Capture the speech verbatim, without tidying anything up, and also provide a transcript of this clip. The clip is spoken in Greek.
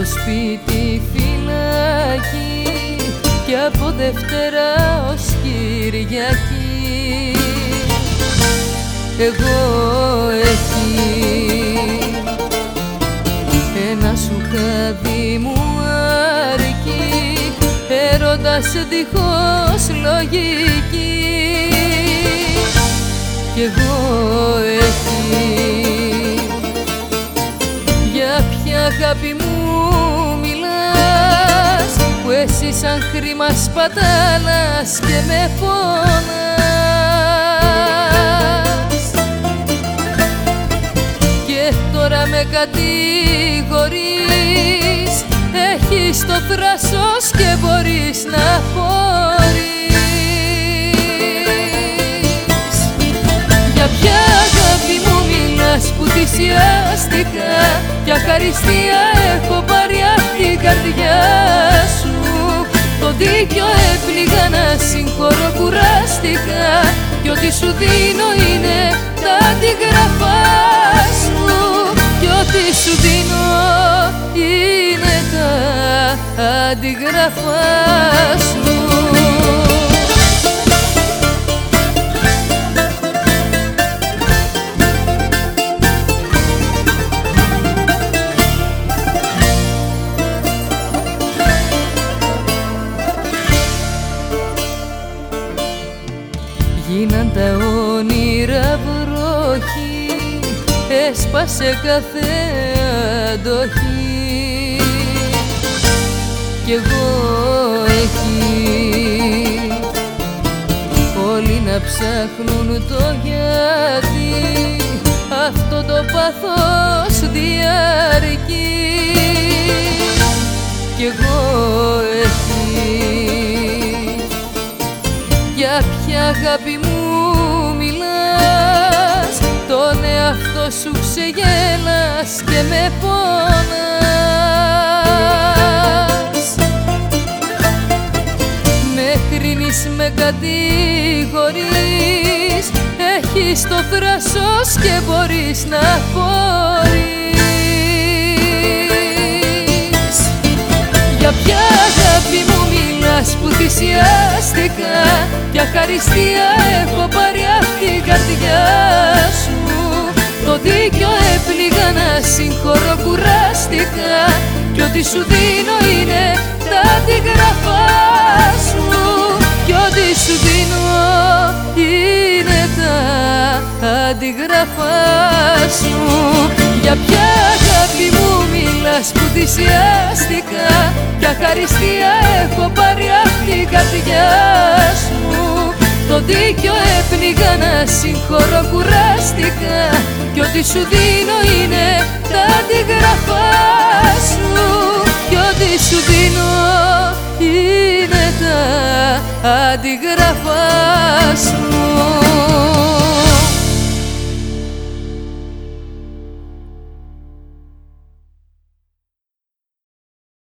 σπίτι φυλακή και από Δευτέρα ως Κυριακή. Εγώ εκεί ένα σου χάδι μου αρκεί, έρωτας δίχως λογική. Κι εγώ εκεί για ποια αγάπη μου μιλάς, που εσύ σαν χρήμα σπατάλας και με πονάς. Και τώρα με κατηγορείς, έχεις το θράσος και μπορείς να χωρείς. Για ποια αγάπη μου μιλάς που θυσιάστηκα, για χαριστία έχω πάρει απ' την καρδιά σου. Το δίκιο έπληγα, να συγχωρώ κουράστηκα, κι ό,τι σου δίνω είναι τα αντίγραφά σου. Κι ό,τι σου δίνω είναι τα αντίγραφά σου. Γίναν τα όνειρα βροχή, έσπασε κάθε αντοχή. Κι εγώ εκεί όλοι να ψάχνουν το γιατί, αυτό το πάθος διαρκεί. Κι εγώ εκεί για ποια αγάπη μου μιλάς, τον εαυτό σου ξεγέλας και με πονάς. Με κρίνεις, με κατηγορείς, έχεις το θράσος και μπορείς να χωρείς. Για ποια αγάπη μου μιλάς που θυσιάστηκα, για χαριστία έχω πάρει απ' την καρδιά σου. Το δίκιο έπληγα, να συγχωρώ κουράστηκα, κι ό,τι σου δίνω είναι τα αντίγραφά σου. Κι ό,τι σου δίνω είναι τα αντίγραφά σου. Για ποια αγάπη μου μιλάς που θυσιάστηκα, για χαριστία έχω πάρει απ' την καρδιά σου. Το δίκιο έπνιγα, να συγχωρώ κουράστηκα, κι ό,τι σου δίνω είναι τα αντίγραφά σου. Κι ό,τι σου δίνω είναι τα αντίγραφά σου.